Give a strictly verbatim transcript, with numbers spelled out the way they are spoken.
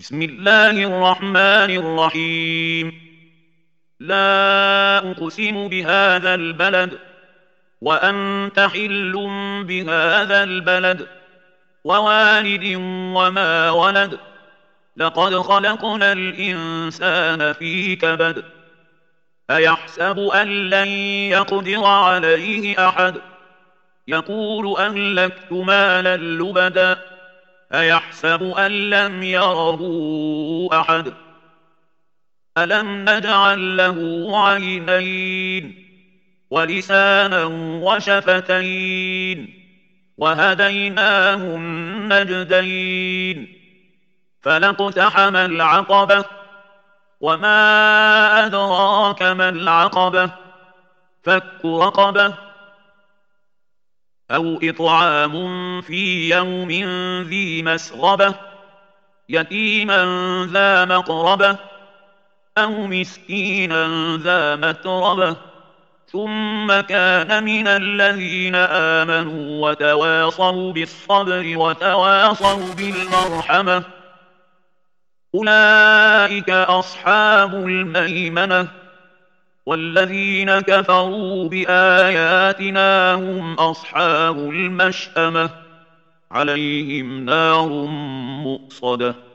بسم الله الرحمن الرحيم. لا أقسم بهذا البلد وأنت حل بهذا البلد ووالد وما ولد. لقد خلقنا الإنسان في كبد. أيحسب أن لن يقدر عليه أحد؟ يقول أهلكت مالا لبدا. أيحسب أن لم يره أحد؟ ألم نجعل له عينين ولسانا وشفتين وهديناه النجدين. فلاقتحم العقبة وما أدراك ما العقبة. فك رقبة أو إطعام في يوم ذي مسغبة يتيما ذا مقربة أو مسكينا ذا متربة ثم كان من الذين آمنوا وتواصوا بالصبر وتواصوا بالمرحمة. أولئك أصحاب الميمنة. والذين كفروا بآياتنا هم أصحاب المشأمة. عليهم نار مؤصدة.